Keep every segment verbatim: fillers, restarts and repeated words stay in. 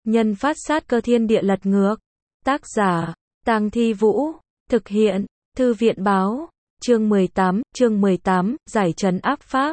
Nhân phát sát cơ thiên địa lật ngược. Tác giả, Tang Thi Vũ. Thực hiện, Thư viện báo. Chương mười tám, chương mười tám, giải trấn áp pháp.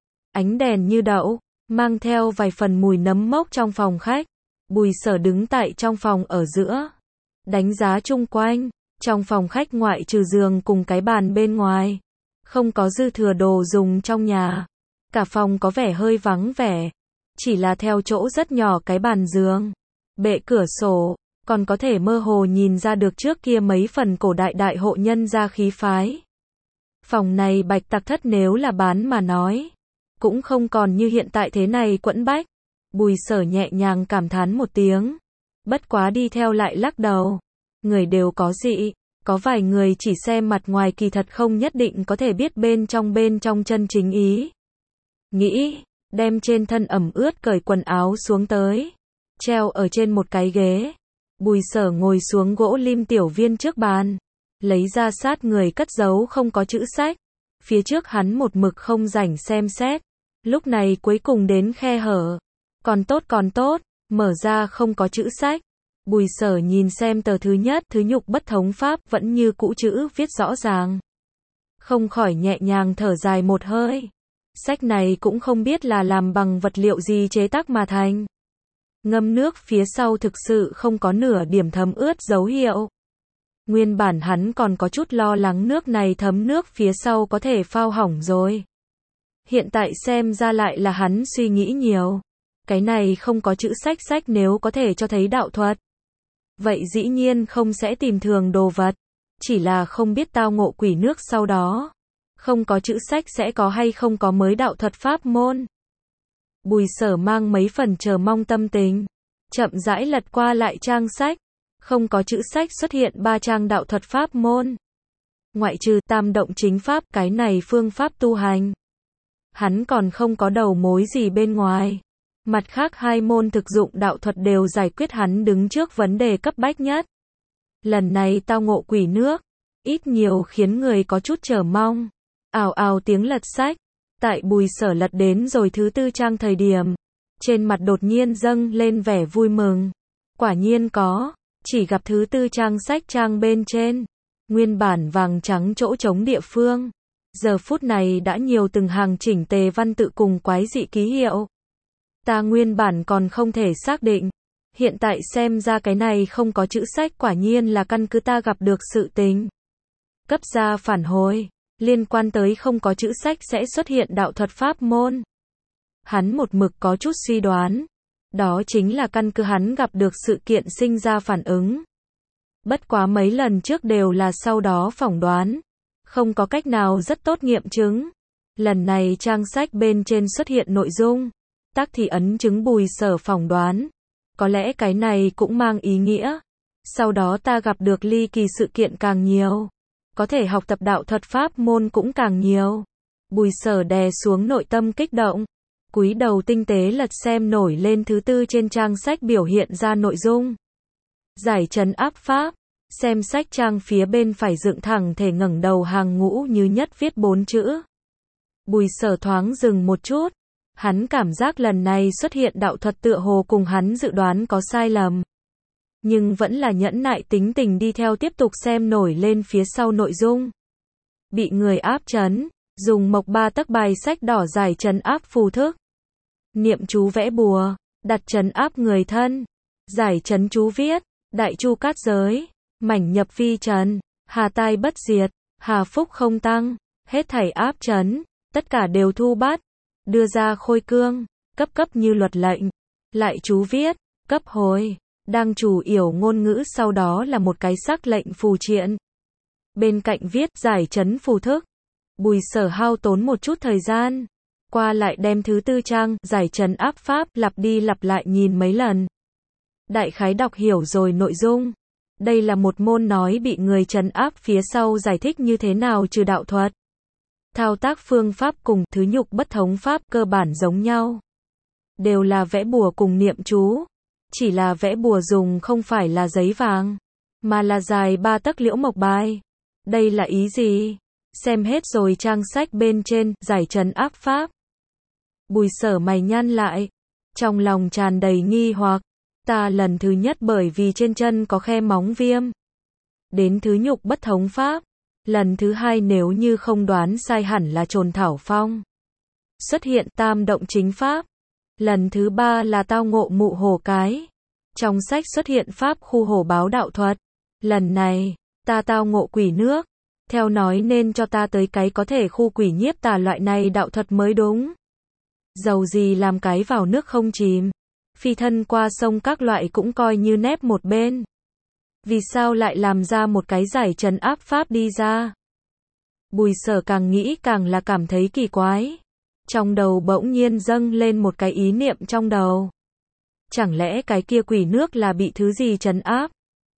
Ánh đèn như đậu, mang theo vài phần mùi nấm mốc trong phòng khách. Bùi Sở đứng tại trong phòng ở giữa, đánh giá chung quanh. Trong phòng khách ngoại trừ giường cùng cái bàn bên ngoài, không có dư thừa đồ dùng trong nhà. Cả phòng có vẻ hơi vắng vẻ, chỉ là theo chỗ rất nhỏ cái bàn giường, bệ cửa sổ, còn có thể mơ hồ nhìn ra được trước kia mấy phần cổ đại đại hộ nhân gia khí phái. Phòng này Bạch Tặc Thất nếu là bán mà nói, cũng không còn như hiện tại thế này quẫn bách. Bùi Sở nhẹ nhàng cảm thán một tiếng, bất quá đi theo lại lắc đầu. Người đều có dị, có vài người chỉ xem mặt ngoài kỳ thật không nhất định có thể biết bên trong bên trong chân chính ý. Nghĩ, đem trên thân ẩm ướt cởi quần áo xuống tới, treo ở trên một cái ghế. Bùi Sở ngồi xuống gỗ lim tiểu viên trước bàn, lấy ra sát người cất giấu không có chữ sách. Phía trước hắn một mực không rảnh xem xét, lúc này cuối cùng đến khe hở. Còn tốt còn tốt, mở ra không có chữ sách. Bùi Sở nhìn xem tờ thứ nhất, thứ nhục bất thống pháp vẫn như cũ chữ viết rõ ràng. Không khỏi nhẹ nhàng thở dài một hơi. Sách này cũng không biết là làm bằng vật liệu gì chế tác mà thành. Ngâm nước phía sau thực sự không có nửa điểm thấm ướt dấu hiệu. Nguyên bản hắn còn có chút lo lắng nước này thấm nước phía sau có thể phao hỏng rồi. Hiện tại xem ra lại là hắn suy nghĩ nhiều. Cái này không có chữ sách sách nếu có thể cho thấy đạo thuật, vậy dĩ nhiên không sẽ tìm thường đồ vật. Chỉ là không biết tao ngộ quỷ nước sau đó, không có chữ sách sẽ có hay không có mới đạo thuật pháp môn. Bùi Sở mang mấy phần chờ mong tâm tình, chậm rãi lật qua lại trang sách. Không có chữ sách xuất hiện ba trang đạo thuật pháp môn. Ngoại trừ tam động chính pháp, cái này phương pháp tu hành, hắn còn không có đầu mối gì bên ngoài. Mặt khác hai môn thực dụng đạo thuật đều giải quyết hắn đứng trước vấn đề cấp bách nhất. Lần này tao ngộ quỷ nước, ít nhiều khiến người có chút chờ mong. Ào ào tiếng lật sách, tại Bùi Sở lật đến rồi thứ tư trang thời điểm, trên mặt đột nhiên dâng lên vẻ vui mừng. Quả nhiên có, chỉ gặp thứ tư trang sách trang bên trên, nguyên bản vàng trắng chỗ trống địa phương, giờ phút này đã nhiều từng hàng chỉnh tề văn tự cùng quái dị ký hiệu. Ta nguyên bản còn không thể xác định, hiện tại xem ra cái này không có chữ sách quả nhiên là căn cứ ta gặp được sự tình. Cấp ra phản hồi, liên quan tới không có chữ sách sẽ xuất hiện đạo thuật pháp môn. Hắn một mực có chút suy đoán, đó chính là căn cứ hắn gặp được sự kiện sinh ra phản ứng. Bất quá mấy lần trước đều là sau đó phỏng đoán, không có cách nào rất tốt nghiệm chứng. Lần này trang sách bên trên xuất hiện nội dung, tác thì ấn chứng Bùi Sở phỏng đoán. Có lẽ cái này cũng mang ý nghĩa, sau đó ta gặp được ly kỳ sự kiện càng nhiều, có thể học tập đạo thuật pháp môn cũng càng nhiều. Bùi Sở đè xuống nội tâm kích động, cúi đầu tinh tế lật xem nổi lên thứ tư trên trang sách biểu hiện ra nội dung. Giải trấn áp pháp, xem sách trang phía bên phải dựng thẳng thể ngẩng đầu hàng ngũ như nhất viết bốn chữ. Bùi Sở thoáng dừng một chút. Hắn cảm giác lần này xuất hiện đạo thuật tựa hồ cùng hắn dự đoán có sai lầm. Nhưng vẫn là nhẫn nại tính tình đi theo tiếp tục xem nổi lên phía sau nội dung. Bị người áp trấn, dùng mộc ba tấc bài sách đỏ giải trấn áp phù thức. Niệm chú vẽ bùa, đặt trấn áp người thân. Giải trấn chú viết, đại chu cát giới, mảnh nhập vi trần, hà tai bất diệt, hà phúc không tăng, hết thảy áp trấn, tất cả đều thu bắt. Đưa ra khôi cương, cấp cấp như luật lệnh, lại chú viết, cấp hồi, đang chủ yểu ngôn ngữ sau đó là một cái sắc lệnh phù triện. Bên cạnh viết giải trấn phù thức. Bùi Sở hao tốn một chút thời gian, qua lại đem thứ tư trang, giải trấn áp pháp, lặp đi lặp lại nhìn mấy lần. Đại khái đọc hiểu rồi nội dung. Đây là một môn nói bị người trấn áp phía sau giải thích như thế nào trừ đạo thuật. Thao tác phương pháp cùng thứ nhục bất thống pháp cơ bản giống nhau. Đều là vẽ bùa cùng niệm chú. Chỉ là vẽ bùa dùng không phải là giấy vàng, mà là dài ba tấc liễu mộc bài. Đây là ý gì? Xem hết rồi trang sách bên trên, giải trấn áp pháp. Bùi Sở mày nhăn lại, trong lòng tràn đầy nghi hoặc. Ta lần thứ nhất bởi vì trên chân có khe móng viêm. Đến thứ nhục bất thống pháp. Lần thứ hai nếu như không đoán sai hẳn là Trồn Thảo Phong. Xuất hiện tam động chính pháp. Lần thứ ba là tao ngộ mụ hổ cái. Trong sách xuất hiện pháp khu hổ báo đạo thuật. Lần này, ta tao ngộ quỷ nước. Theo nói nên cho ta tới cái có thể khu quỷ nhiếp tà loại này đạo thuật mới đúng. Dầu gì làm cái vào nước không chìm. Phi thân qua sông các loại cũng coi như nép một bên. Vì sao lại làm ra một cái giải trấn áp pháp đi ra? Bùi Sở càng nghĩ càng là cảm thấy kỳ quái. Trong đầu bỗng nhiên dâng lên một cái ý niệm trong đầu. Chẳng lẽ cái kia quỷ nước là bị thứ gì trấn áp?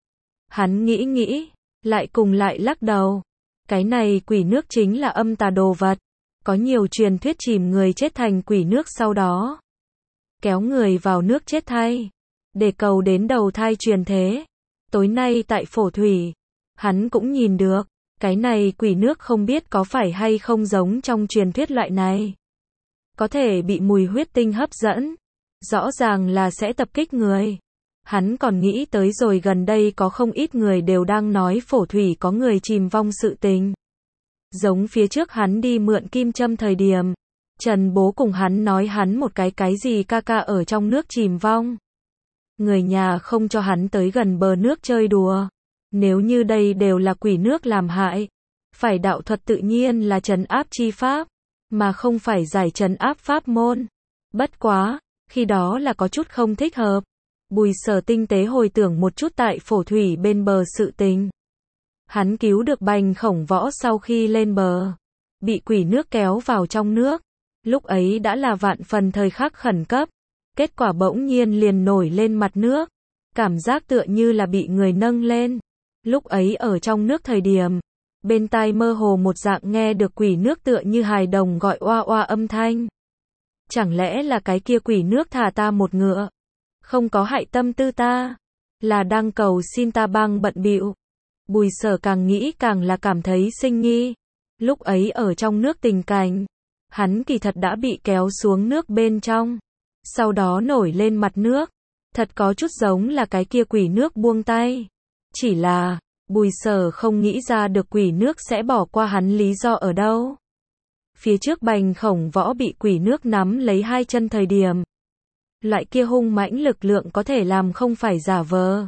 Hắn nghĩ nghĩ, lại cùng lại lắc đầu. Cái này quỷ nước chính là âm tà đồ vật. Có nhiều truyền thuyết chìm người chết thành quỷ nước sau đó. Kéo người vào nước chết thay. Để cầu đến đầu thai truyền thế. Tối nay tại phổ thủy, hắn cũng nhìn được. Cái này quỷ nước không biết có phải hay không giống trong truyền thuyết loại này. Có thể bị mùi huyết tinh hấp dẫn. Rõ ràng là sẽ tập kích người. Hắn còn nghĩ tới rồi gần đây có không ít người đều đang nói phổ thủy có người chìm vong sự tình. Giống phía trước hắn đi mượn kim châm thời điểm. Trần bố cùng hắn nói hắn một cái cái gì ca ca ở trong nước chìm vong. Người nhà không cho hắn tới gần bờ nước chơi đùa. Nếu như đây đều là quỷ nước làm hại. Phải đạo thuật tự nhiên là trấn áp chi pháp. Mà không phải giải trấn áp pháp môn. Bất quá, khi đó là có chút không thích hợp. Bùi Sở tinh tế hồi tưởng một chút tại phổ thủy bên bờ sự tình. Hắn cứu được Bành Khổng Võ sau khi lên bờ. Bị quỷ nước kéo vào trong nước. Lúc ấy đã là vạn phần thời khắc khẩn cấp. Kết quả bỗng nhiên liền nổi lên mặt nước. Cảm giác tựa như là bị người nâng lên. Lúc ấy ở trong nước thời điểm. Bên tai mơ hồ một dạng nghe được quỷ nước tựa như hài đồng gọi oa oa âm thanh. Chẳng lẽ là cái kia quỷ nước thả ta một ngựa. Không có hại tâm tư ta. Là đang cầu xin ta bang bận bịu. Bùi Sở càng nghĩ càng là cảm thấy sinh nghi. Lúc ấy ở trong nước tình cảnh. Hắn kỳ thật đã bị kéo xuống nước bên trong. Sau đó nổi lên mặt nước. Thật có chút giống là cái kia quỷ nước buông tay. Chỉ là, Bùi Sở không nghĩ ra được quỷ nước sẽ bỏ qua hắn lý do ở đâu. Phía trước Bành Khổng Võ bị quỷ nước nắm lấy hai chân thời điểm. Loại kia hung mãnh lực lượng có thể làm không phải giả vờ.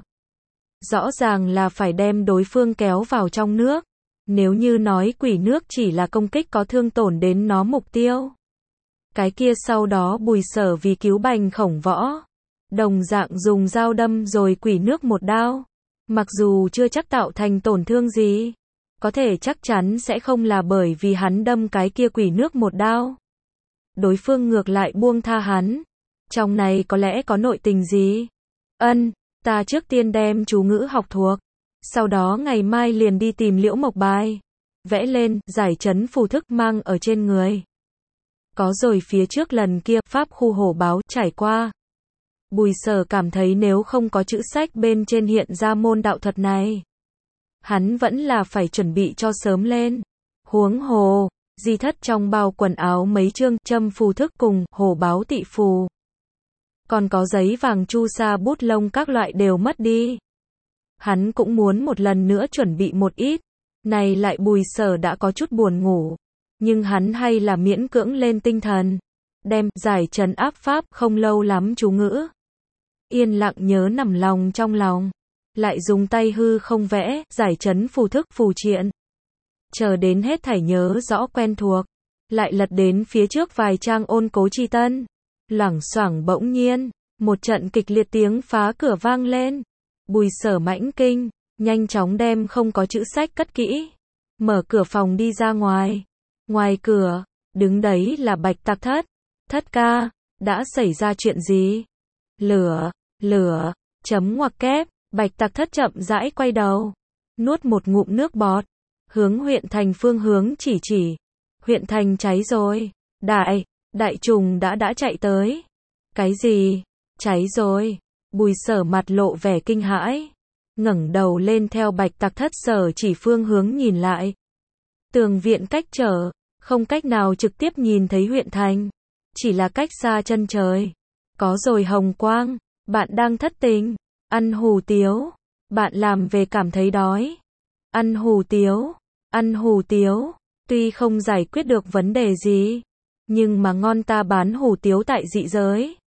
Rõ ràng là phải đem đối phương kéo vào trong nước. Nếu như nói quỷ nước chỉ là công kích có thương tổn đến nó mục tiêu. Cái kia sau đó Bùi Sở vì cứu Bành Khổng Võ. Đồng dạng dùng dao đâm rồi quỷ nước một đao. Mặc dù chưa chắc tạo thành tổn thương gì. Có thể chắc chắn sẽ không là bởi vì hắn đâm cái kia quỷ nước một đao. Đối phương ngược lại buông tha hắn. Trong này có lẽ có nội tình gì? Ân, ta trước tiên đem chú ngữ học thuộc. Sau đó ngày mai liền đi tìm Liễu Mộc bài. Vẽ lên, giải trấn phù thức mang ở trên người. Có rồi phía trước lần kia, pháp khu hổ báo, trải qua. Bùi Sở cảm thấy nếu không có chữ sách bên trên hiện ra môn đạo thuật này. Hắn vẫn là phải chuẩn bị cho sớm lên. Huống hồ, di thất trong bao quần áo mấy chương, châm phù thức cùng, hổ báo tị phù. Còn có giấy vàng chu sa bút lông các loại đều mất đi. Hắn cũng muốn một lần nữa chuẩn bị một ít. Này lại Bùi Sở đã có chút buồn ngủ. Nhưng hắn hay là miễn cưỡng lên tinh thần. Đem, giải trấn áp pháp, không lâu lắm chú ngữ. Yên lặng nhớ nằm lòng trong lòng. Lại dùng tay hư không vẽ, giải trấn phù thức, phù triện. Chờ đến hết thảy nhớ rõ quen thuộc. Lại lật đến phía trước vài trang ôn cố chi tân. Loảng xoảng bỗng nhiên, một trận kịch liệt tiếng phá cửa vang lên. Bùi Sở mãnh kinh, nhanh chóng đem không có chữ sách cất kỹ. Mở cửa phòng đi ra ngoài. Ngoài cửa, đứng đấy là Bạch Tạc Thất. Thất ca, đã xảy ra chuyện gì? Lửa, lửa, chấm ngoặc kép. Bạch Tạc Thất chậm rãi quay đầu. Nuốt một ngụm nước bọt. Hướng huyện thành phương hướng chỉ chỉ. Huyện thành cháy rồi. Đại, đại trùng đã đã chạy tới. Cái gì? Cháy rồi. Bùi Sở mặt lộ vẻ kinh hãi. Ngẩng đầu lên theo Bạch Tạc Thất sở chỉ phương hướng nhìn lại. Tường viện cách trở. Không cách nào trực tiếp nhìn thấy huyện thành. Chỉ là cách xa chân trời. Có rồi hồng quang. Bạn đang thất tình. Ăn hủ tiếu. Bạn làm về cảm thấy đói. Ăn hủ tiếu. Ăn hủ tiếu. Tuy không giải quyết được vấn đề gì, nhưng mà ngon, ta bán hủ tiếu tại dị giới.